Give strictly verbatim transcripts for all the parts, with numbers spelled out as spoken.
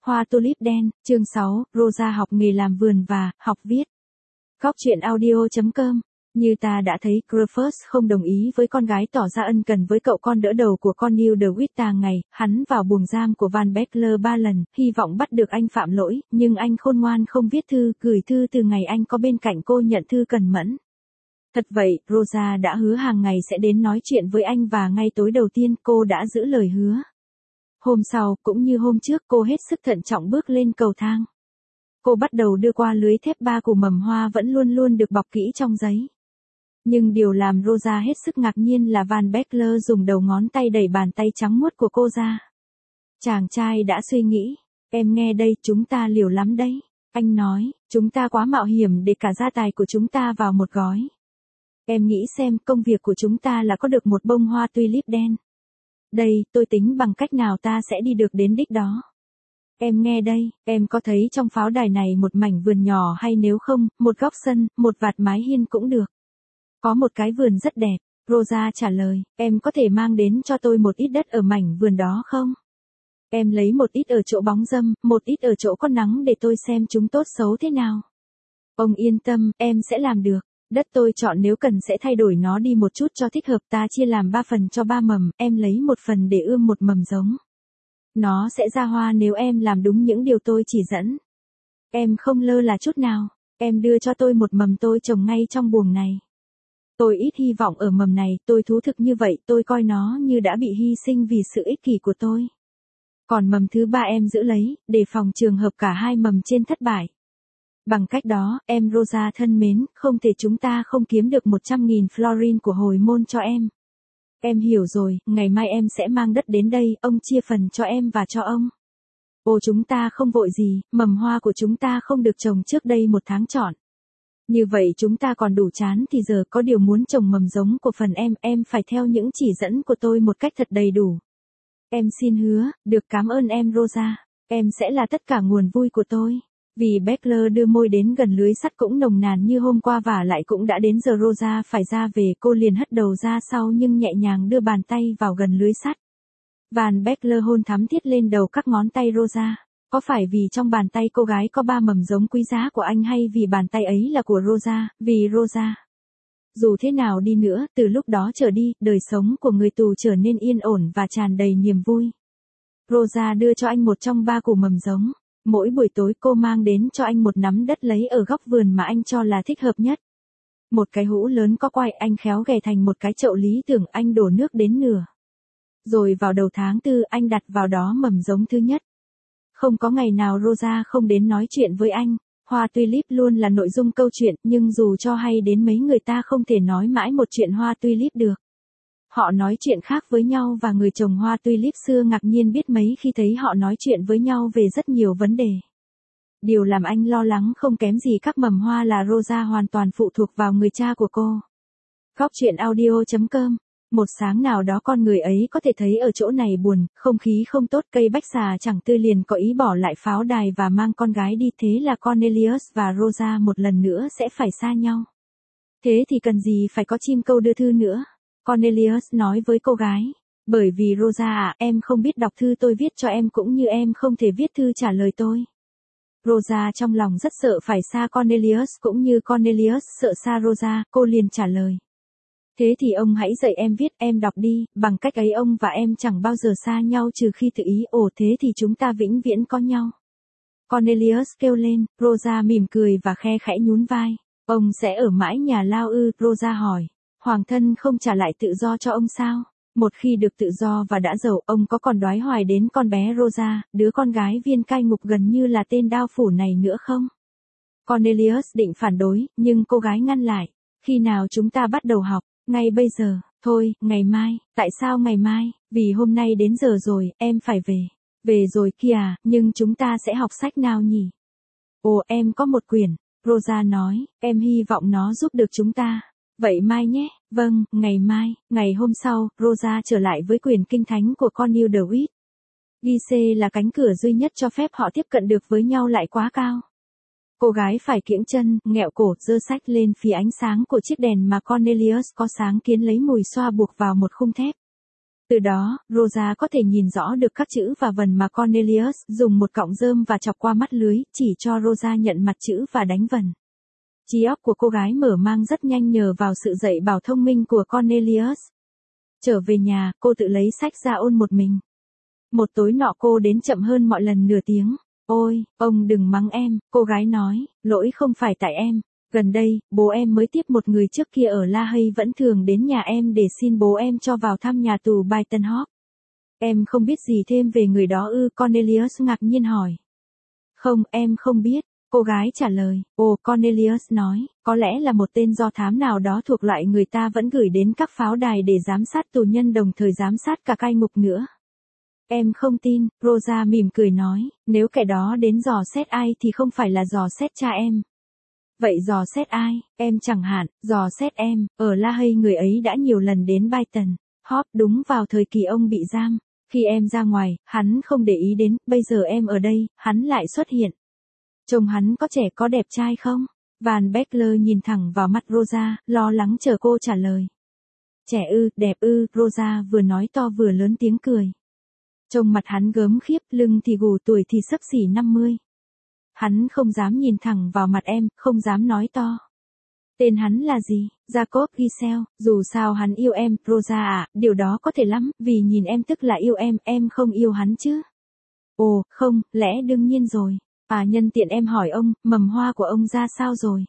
Hoa tulip đen, chương sáu, Rosa học nghề làm vườn và học viết. Góc truyện audio chấm com. Như ta đã thấy, Crawford không đồng ý với con gái tỏ ra ân cần với cậu con đỡ đầu của con Neil DeWitt ngày, hắn vào buồng giam của Van Beckler ba lần, hy vọng bắt được anh phạm lỗi, nhưng anh khôn ngoan không viết thư, gửi thư từ ngày anh có bên cạnh cô nhận thư cần mẫn. Thật vậy, Rosa đã hứa hàng ngày sẽ đến nói chuyện với anh và ngay tối đầu tiên cô đã giữ lời hứa. Hôm sau, cũng như hôm trước, cô hết sức thận trọng bước lên cầu thang. Cô bắt đầu đưa qua lưới thép ba củ mầm hoa vẫn luôn luôn được bọc kỹ trong giấy. Nhưng điều làm Rosa hết sức ngạc nhiên là Van Beckler dùng đầu ngón tay đẩy bàn tay trắng muốt của cô ra. Chàng trai đã suy nghĩ, em nghe đây, chúng ta liều lắm đấy. Anh nói, chúng ta quá mạo hiểm để cả gia tài của chúng ta vào một gói. Em nghĩ xem, công việc của chúng ta là có được một bông hoa tulip đen. Đây, tôi tính bằng cách nào ta sẽ đi được đến đích đó. Em nghe đây, em có thấy trong pháo đài này một mảnh vườn nhỏ hay nếu không, một góc sân, một vạt mái hiên cũng được. Có một cái vườn rất đẹp, Rosa trả lời, em có thể mang đến cho tôi một ít đất ở mảnh vườn đó không? Em lấy một ít ở chỗ bóng râm, một ít ở chỗ có nắng để tôi xem chúng tốt xấu thế nào. Ông yên tâm, em sẽ làm được. Đất tôi chọn nếu cần sẽ thay đổi nó đi một chút cho thích hợp, ta chia làm ba phần cho ba mầm, em lấy một phần để ươm một mầm giống. Nó sẽ ra hoa nếu em làm đúng những điều tôi chỉ dẫn. Em không lơ là chút nào, em đưa cho tôi một mầm tôi trồng ngay trong buồng này. Tôi ít hy vọng ở mầm này, tôi thú thực như vậy, tôi coi nó như đã bị hy sinh vì sự ích kỷ của tôi. Còn mầm thứ ba em giữ lấy, để phòng trường hợp cả hai mầm trên thất bại. Bằng cách đó, em Rosa thân mến, không thể chúng ta không kiếm được một trăm nghìn florin của hồi môn cho em. Em hiểu rồi, ngày mai em sẽ mang đất đến đây, ông chia phần cho em và cho ông. Ồ, chúng ta không vội gì, mầm hoa của chúng ta không được trồng trước đây một tháng trọn. Như vậy chúng ta còn đủ chán thì giờ có điều muốn trồng mầm giống của phần em, em phải theo những chỉ dẫn của tôi một cách thật đầy đủ. Em xin hứa, được, cảm ơn em Rosa, em sẽ là tất cả nguồn vui của tôi. Vì Beckler đưa môi đến gần lưới sắt cũng nồng nàn như hôm qua và lại cũng đã đến giờ Rosa phải ra về, cô liền hất đầu ra sau nhưng nhẹ nhàng đưa bàn tay vào gần lưới sắt. Van Beckler hôn thắm thiết lên đầu các ngón tay Rosa. Có phải vì trong bàn tay cô gái có ba mầm giống quý giá của anh hay vì bàn tay ấy là của Rosa, vì Rosa? Dù thế nào đi nữa, từ lúc đó trở đi, đời sống của người tù trở nên yên ổn và tràn đầy niềm vui. Rosa đưa cho anh một trong ba củ mầm giống. Mỗi buổi tối cô mang đến cho anh một nắm đất lấy ở góc vườn mà anh cho là thích hợp nhất. Một cái hũ lớn có quai, anh khéo ghè thành một cái chậu lý tưởng, anh đổ nước đến nửa. Rồi vào đầu tháng tư anh đặt vào đó mầm giống thứ nhất. Không có ngày nào Rosa không đến nói chuyện với anh. Hoa tulip luôn là nội dung câu chuyện, nhưng dù cho hay đến mấy người ta không thể nói mãi một chuyện hoa tulip được. Họ nói chuyện khác với nhau và người trồng hoa tulip xưa ngạc nhiên biết mấy khi thấy họ nói chuyện với nhau về rất nhiều vấn đề. Điều làm anh lo lắng không kém gì các mầm hoa là Rosa hoàn toàn phụ thuộc vào người cha của cô. Góc truyện audio chấm com. Một sáng nào đó con người ấy có thể thấy ở chỗ này buồn, không khí không tốt, cây bách xà chẳng tươi liền có ý bỏ lại pháo đài và mang con gái đi, thế là Cornelius và Rosa một lần nữa sẽ phải xa nhau. Thế thì cần gì phải có chim câu đưa thư nữa. Cornelius nói với cô gái, bởi vì Rosa à, em không biết đọc thư tôi viết cho em cũng như em không thể viết thư trả lời tôi. Rosa trong lòng rất sợ phải xa Cornelius cũng như Cornelius sợ xa Rosa, cô liền trả lời. Thế thì ông hãy dạy em viết, em đọc đi, bằng cách ấy ông và em chẳng bao giờ xa nhau trừ khi tự ý, ồ thế thì chúng ta vĩnh viễn có nhau. Cornelius kêu lên, Rosa mỉm cười và khe khẽ nhún vai. Ông sẽ ở mãi nhà lao ư, Rosa hỏi. Hoàng thân không trả lại tự do cho ông sao? Một khi được tự do và đã giàu, ông có còn đoái hoài đến con bé Rosa, đứa con gái viên cai ngục gần như là tên đao phủ này nữa không? Cornelius định phản đối, nhưng cô gái ngăn lại. Khi nào chúng ta bắt đầu học? Ngay bây giờ, thôi, ngày mai. Tại sao ngày mai? Vì hôm nay đến giờ rồi, em phải về. Về rồi kìa, nhưng chúng ta sẽ học sách nào nhỉ? Ồ, em có một quyển. Rosa nói, em hy vọng nó giúp được chúng ta. Vậy mai nhé, vâng, ngày mai. Ngày hôm sau, Rosa trở lại với quyển kinh thánh của con Neil DeWitt. Ghi là cánh cửa duy nhất cho phép họ tiếp cận được với nhau lại quá cao. Cô gái phải kiễng chân, nghẹo cổ, giơ sách lên phía ánh sáng của chiếc đèn mà Cornelius có sáng kiến lấy mùi xoa buộc vào một khung thép. Từ đó, Rosa có thể nhìn rõ được các chữ và vần mà Cornelius dùng một cọng rơm và chọc qua mắt lưới, chỉ cho Rosa nhận mặt chữ và đánh vần. Trí óc của cô gái mở mang rất nhanh nhờ vào sự dạy bảo thông minh của Cornelius. Trở về nhà, cô tự lấy sách ra ôn một mình. Một tối nọ cô đến chậm hơn mọi lần nửa tiếng. Ôi, ông đừng mắng em, cô gái nói, lỗi không phải tại em. Gần đây, bố em mới tiếp một người trước kia ở La Hay vẫn thường đến nhà em để xin bố em cho vào thăm nhà tù Brighton Hop. Em không biết gì thêm về người đó ư? Cornelius ngạc nhiên hỏi. Không, em không biết. Cô gái trả lời. Ồ, Cornelius nói, có lẽ là một tên do thám nào đó thuộc loại người ta vẫn gửi đến các pháo đài để giám sát tù nhân đồng thời giám sát cả cai ngục nữa. Em không tin, Rosa mỉm cười nói, nếu kẻ đó đến dò xét ai thì không phải là dò xét cha em. Vậy dò xét ai? Em chẳng hạn, dò xét em, ở La Hay người ấy đã nhiều lần đến Brighton Hop đúng vào thời kỳ ông bị giam. Khi em ra ngoài, hắn không để ý đến, bây giờ em ở đây, hắn lại xuất hiện. Trông hắn có trẻ có đẹp trai không? Van Beckler nhìn thẳng vào mắt Rosa, lo lắng chờ cô trả lời. Trẻ ư, đẹp ư, Rosa vừa nói to vừa lớn tiếng cười. Trông mặt hắn gớm khiếp, lưng thì gù tuổi thì xấp xỉ năm mươi. Hắn không dám nhìn thẳng vào mặt em, không dám nói to. Tên hắn là gì? Jacob Giselle, dù sao hắn yêu em, Rosa à, điều đó có thể lắm, vì nhìn em tức là yêu em, em không yêu hắn chứ? Ồ, không, lẽ đương nhiên rồi. À nhân tiện em hỏi ông, mầm hoa của ông ra sao rồi?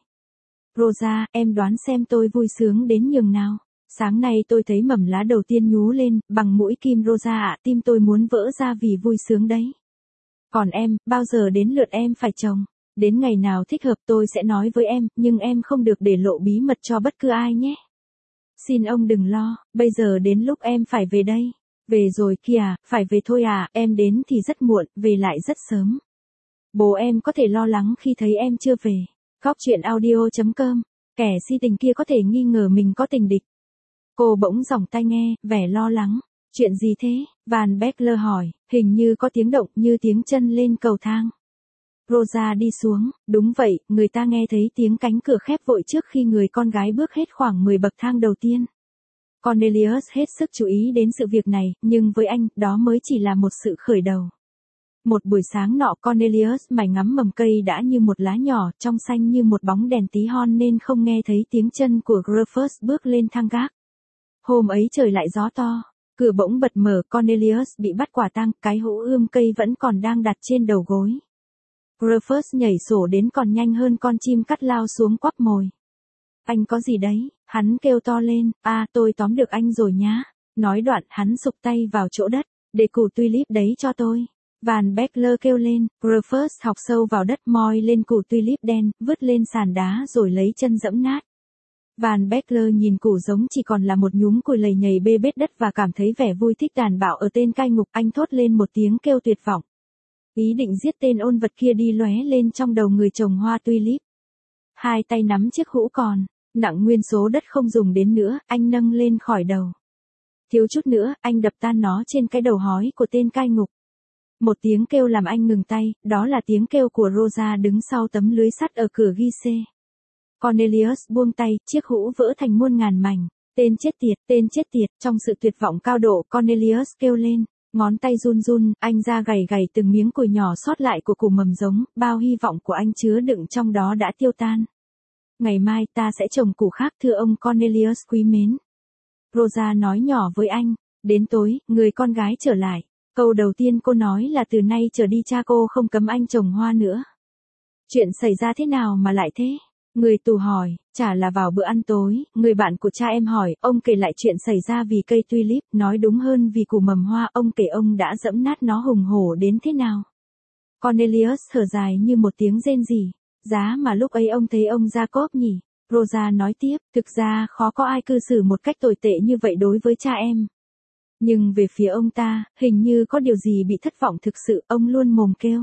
Rosa, em đoán xem tôi vui sướng đến nhường nào. Sáng nay tôi thấy mầm lá đầu tiên nhú lên, bằng mũi kim Rosa ạ, tim tôi muốn vỡ ra vì vui sướng đấy. Còn em, bao giờ đến lượt em phải trồng? Đến ngày nào thích hợp tôi sẽ nói với em, nhưng em không được để lộ bí mật cho bất cứ ai nhé. Xin ông đừng lo, bây giờ đến lúc em phải về đây. Về rồi kìa, phải về thôi à, em đến thì rất muộn, về lại rất sớm. Bố em có thể lo lắng khi thấy em chưa về. Góc truyện audio chấm com, kẻ si tình kia có thể nghi ngờ mình có tình địch. Cô bỗng giỏng tai nghe, vẻ lo lắng. Chuyện gì thế? Van Beckler hỏi, hình như có tiếng động như tiếng chân lên cầu thang. Rosa đi xuống, đúng vậy, người ta nghe thấy tiếng cánh cửa khép vội trước khi người con gái bước hết khoảng mười bậc thang đầu tiên. Cornelius hết sức chú ý đến sự việc này, nhưng với anh, đó mới chỉ là một sự khởi đầu. Một buổi sáng nọ Cornelius mải ngắm mầm cây đã như một lá nhỏ, trong xanh như một bóng đèn tí hon nên không nghe thấy tiếng chân của Rufus bước lên thang gác. Hôm ấy trời lại gió to, cửa bỗng bật mở, Cornelius bị bắt quả tang, cái hũ ươm cây vẫn còn đang đặt trên đầu gối. Rufus nhảy sổ đến còn nhanh hơn con chim cắt lao xuống quắp mồi. Anh có gì đấy? Hắn kêu to lên, à tôi tóm được anh rồi nhá. Nói đoạn hắn sụp tay vào chỗ đất, để củ tulip đấy cho tôi. Van Beckler kêu lên, Rufus học sâu vào đất moi lên củ tulip đen, vứt lên sàn đá rồi lấy chân dẫm nát. Van Beckler nhìn củ giống chỉ còn là một nhúm cùi lầy nhầy bê bết đất và cảm thấy vẻ vui thích đàn bạo ở tên cai ngục, anh thốt lên một tiếng kêu tuyệt vọng. Ý định giết tên ôn vật kia đi lóe lên trong đầu người trồng hoa tulip. Hai tay nắm chiếc hũ còn, nặng nguyên số đất không dùng đến nữa, anh nâng lên khỏi đầu. Thiếu chút nữa, anh đập tan nó trên cái đầu hói của tên cai ngục. Một tiếng kêu làm anh ngừng tay, đó là tiếng kêu của Rosa đứng sau tấm lưới sắt ở cửa ghi xê. Cornelius buông tay, chiếc hũ vỡ thành muôn ngàn mảnh. Tên chết tiệt, tên chết tiệt, trong sự tuyệt vọng cao độ, Cornelius kêu lên, ngón tay run run, anh ra gầy gầy từng miếng củi nhỏ sót lại của củ mầm giống, bao hy vọng của anh chứa đựng trong đó đã tiêu tan. Ngày mai ta sẽ trồng củ khác thưa ông Cornelius quý mến. Rosa nói nhỏ với anh, đến tối, người con gái trở lại. Câu đầu tiên cô nói là từ nay trở đi cha cô không cấm anh trồng hoa nữa. Chuyện xảy ra thế nào mà lại thế? Người tù hỏi, chả là vào bữa ăn tối, người bạn của cha em hỏi, ông kể lại chuyện xảy ra vì cây tulip, nói đúng hơn vì củ mầm hoa, ông kể ông đã dẫm nát nó hùng hổ đến thế nào. Cornelius thở dài như một tiếng rên rỉ, giá mà lúc ấy ông thấy ông Jacob nhỉ. Rosa nói tiếp, thực ra khó có ai cư xử một cách tồi tệ như vậy đối với cha em. Nhưng về phía ông ta, hình như có điều gì bị thất vọng thực sự, ông luôn mồm kêu.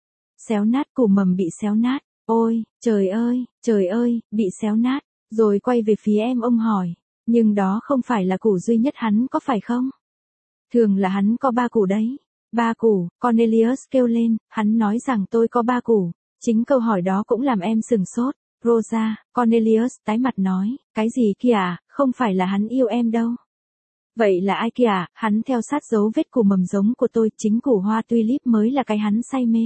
Xéo nát củ mầm bị xéo nát, ôi, trời ơi, trời ơi, bị xéo nát, rồi quay về phía em ông hỏi, nhưng đó không phải là củ duy nhất hắn có phải không? Thường là hắn có ba củ đấy. Ba củ, Cornelius kêu lên, hắn nói rằng tôi có ba củ, chính câu hỏi đó cũng làm em sừng sốt. Rosa, Cornelius tái mặt nói, cái gì kia à, không phải là hắn yêu em đâu. Vậy là ai kìa, hắn theo sát dấu vết củ mầm giống của tôi, chính củ hoa tulip mới là cái hắn say mê.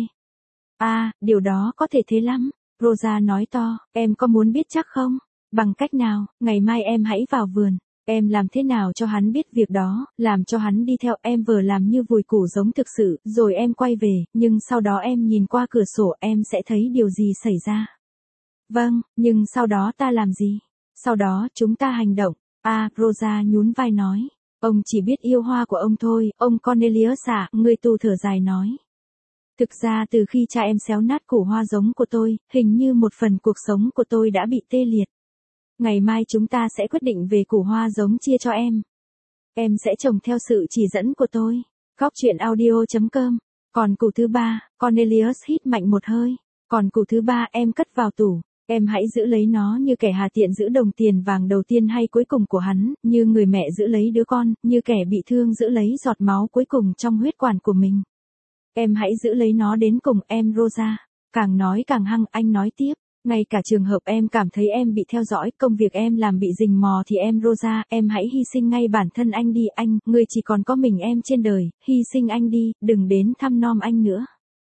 À, điều đó có thể thế lắm. Rosa nói to, em có muốn biết chắc không? Bằng cách nào, ngày mai em hãy vào vườn. Em làm thế nào cho hắn biết việc đó, làm cho hắn đi theo em vừa làm như vùi củ giống thực sự, rồi em quay về, nhưng sau đó em nhìn qua cửa sổ em sẽ thấy điều gì xảy ra. Vâng, nhưng sau đó ta làm gì? Sau đó chúng ta hành động. À, Rosa nhún vai nói. Ông chỉ biết yêu hoa của ông thôi, ông Cornelius ạ, người tù thở dài nói. Thực ra từ khi cha em xéo nát củ hoa giống của tôi, hình như một phần cuộc sống của tôi đã bị tê liệt. Ngày mai chúng ta sẽ quyết định về củ hoa giống chia cho em. Em sẽ trồng theo sự chỉ dẫn của tôi. Góc truyện audio chấm com. Còn củ thứ ba, Cornelius hít mạnh một hơi. Còn củ thứ ba em cất vào tủ. Em hãy giữ lấy nó như kẻ hà tiện giữ đồng tiền vàng đầu tiên hay cuối cùng của hắn, như người mẹ giữ lấy đứa con, như kẻ bị thương giữ lấy giọt máu cuối cùng trong huyết quản của mình. Em hãy giữ lấy nó đến cùng em Rosa. Càng nói càng hăng, anh nói tiếp. Ngay cả trường hợp em cảm thấy em bị theo dõi, công việc em làm bị rình mò thì em Rosa, em hãy hy sinh ngay bản thân anh đi anh, người chỉ còn có mình em trên đời, hy sinh anh đi, đừng đến thăm nom anh nữa.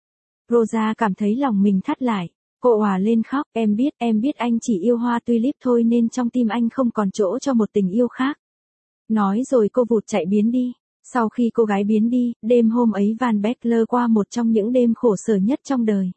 Rosa cảm thấy lòng mình thắt lại. Cô òa lên khóc, em biết, em biết anh chỉ yêu hoa tulip thôi nên trong tim anh không còn chỗ cho một tình yêu khác. Nói rồi cô vụt chạy biến đi. Sau khi cô gái biến đi, đêm hôm ấy Van Beckler qua một trong những đêm khổ sở nhất trong đời.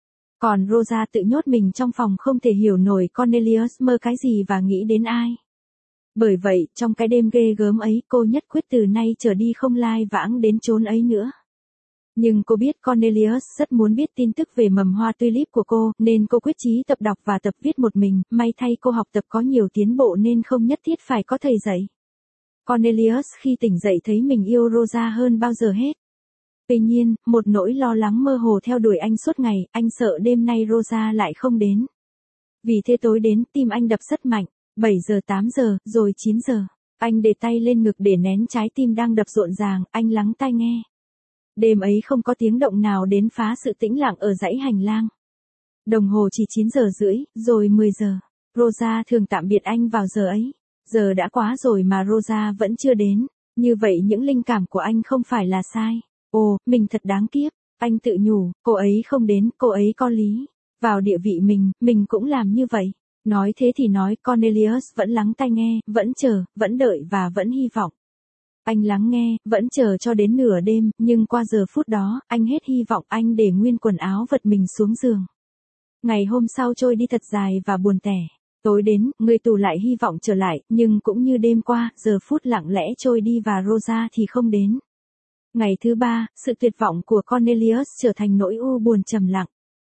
Còn Rosa tự nhốt mình trong phòng không thể hiểu nổi Cornelius mơ cái gì và nghĩ đến ai. Bởi vậy, trong cái đêm ghê gớm ấy cô nhất quyết từ nay trở đi không lai vãng đến chốn ấy nữa. Nhưng cô biết Cornelius rất muốn biết tin tức về mầm hoa tulip của cô, nên cô quyết chí tập đọc và tập viết một mình, may thay cô học tập có nhiều tiến bộ nên không nhất thiết phải có thầy dạy. Cornelius khi tỉnh dậy thấy mình yêu Rosa hơn bao giờ hết. Tuy nhiên, một nỗi lo lắng mơ hồ theo đuổi anh suốt ngày, anh sợ đêm nay Rosa lại không đến. Vì thế tối đến, tim anh đập rất mạnh, bảy giờ tám giờ, rồi chín giờ. Anh để tay lên ngực để nén trái tim đang đập rộn ràng, anh lắng tai nghe. Đêm ấy không có tiếng động nào đến phá sự tĩnh lặng ở dãy hành lang. Đồng hồ chỉ chín giờ rưỡi, rồi mười giờ. Rosa thường tạm biệt anh vào giờ ấy. Giờ đã quá rồi mà Rosa vẫn chưa đến. Như vậy những linh cảm của anh không phải là sai. Ồ, mình thật đáng kiếp. Anh tự nhủ, cô ấy không đến, cô ấy có lý. Vào địa vị mình, mình cũng làm như vậy. Nói thế thì nói, Cornelius vẫn lắng tai nghe, vẫn chờ, vẫn đợi và vẫn hy vọng. Anh lắng nghe, vẫn chờ cho đến nửa đêm, nhưng qua giờ phút đó, anh hết hy vọng, anh để nguyên quần áo vật mình xuống giường. Ngày hôm sau trôi đi thật dài và buồn tẻ. Tối đến, người tù lại hy vọng trở lại, nhưng cũng như đêm qua, giờ phút lặng lẽ trôi đi và Rosa thì không đến. Ngày thứ ba, sự tuyệt vọng của Cornelius trở thành nỗi u buồn trầm lặng.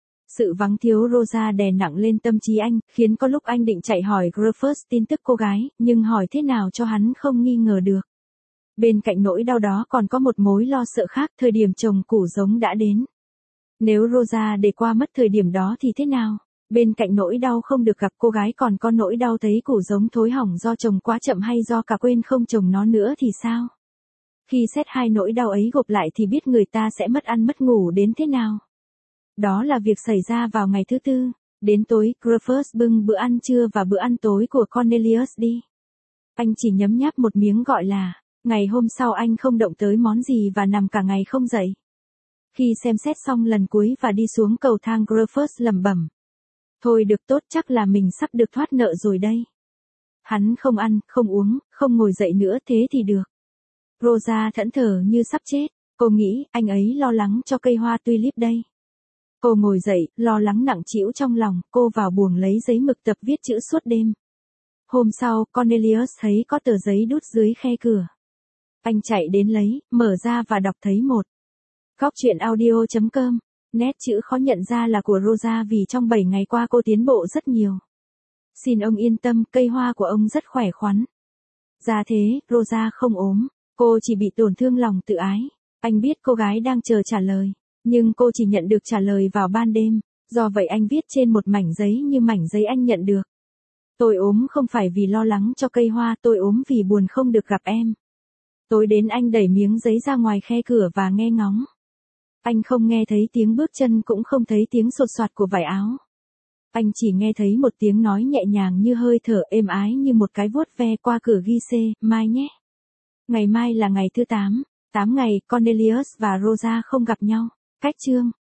Sự vắng thiếu Rosa đè nặng lên tâm trí anh, khiến có lúc anh định chạy hỏi Griffiths tin tức cô gái, nhưng hỏi thế nào cho hắn không nghi ngờ được. Bên cạnh nỗi đau đó còn có một mối lo sợ khác, thời điểm trồng củ giống đã đến. Nếu Rosa để qua mất thời điểm đó thì thế nào? Bên cạnh nỗi đau không được gặp cô gái còn có nỗi đau thấy củ giống thối hỏng do trồng quá chậm hay do cả quên không trồng nó nữa thì sao? Khi xét hai nỗi đau ấy gộp lại thì biết người ta sẽ mất ăn mất ngủ đến thế nào. Đó là việc xảy ra vào ngày thứ tư. Đến tối, Griffiths bưng bữa ăn trưa và bữa ăn tối của Cornelius đi. Anh chỉ nhấm nháp một miếng gọi là. Ngày hôm sau anh không động tới món gì và nằm cả ngày không dậy. Khi xem xét xong lần cuối và đi xuống cầu thang Griffiths lẩm bẩm. Thôi được tốt, chắc là mình sắp được thoát nợ rồi đây. Hắn không ăn, không uống, không ngồi dậy nữa, thế thì được. Rosa thẫn thờ như sắp chết. Cô nghĩ anh ấy lo lắng cho cây hoa tulip đây. Cô ngồi dậy, lo lắng nặng trĩu trong lòng, cô vào buồng lấy giấy mực tập viết chữ suốt đêm. Hôm sau, Cornelius thấy có tờ giấy đút dưới khe cửa. Anh chạy đến lấy, mở ra và đọc thấy một. Góc truyện audio chấm com. Nét chữ khó nhận ra là của Rosa vì trong bảy ngày qua cô tiến bộ rất nhiều. Xin ông yên tâm, cây hoa của ông rất khỏe khoắn. Ra thế, Rosa không ốm. Cô chỉ bị tổn thương lòng tự ái. Anh biết cô gái đang chờ trả lời. Nhưng cô chỉ nhận được trả lời vào ban đêm. Do vậy anh viết trên một mảnh giấy như mảnh giấy anh nhận được. Tôi ốm không phải vì lo lắng cho cây hoa, tôi ốm vì buồn không được gặp em. Tối đến anh đẩy miếng giấy ra ngoài khe cửa và nghe ngóng. Anh không nghe thấy tiếng bước chân cũng không thấy tiếng sột soạt của vải áo. Anh chỉ nghe thấy một tiếng nói nhẹ nhàng như hơi thở êm ái như một cái vuốt ve qua cửa ghi xê, mai nhé. Ngày mai là ngày thứ tám. tám ngày, Cornelius và Rosa không gặp nhau. Cách chương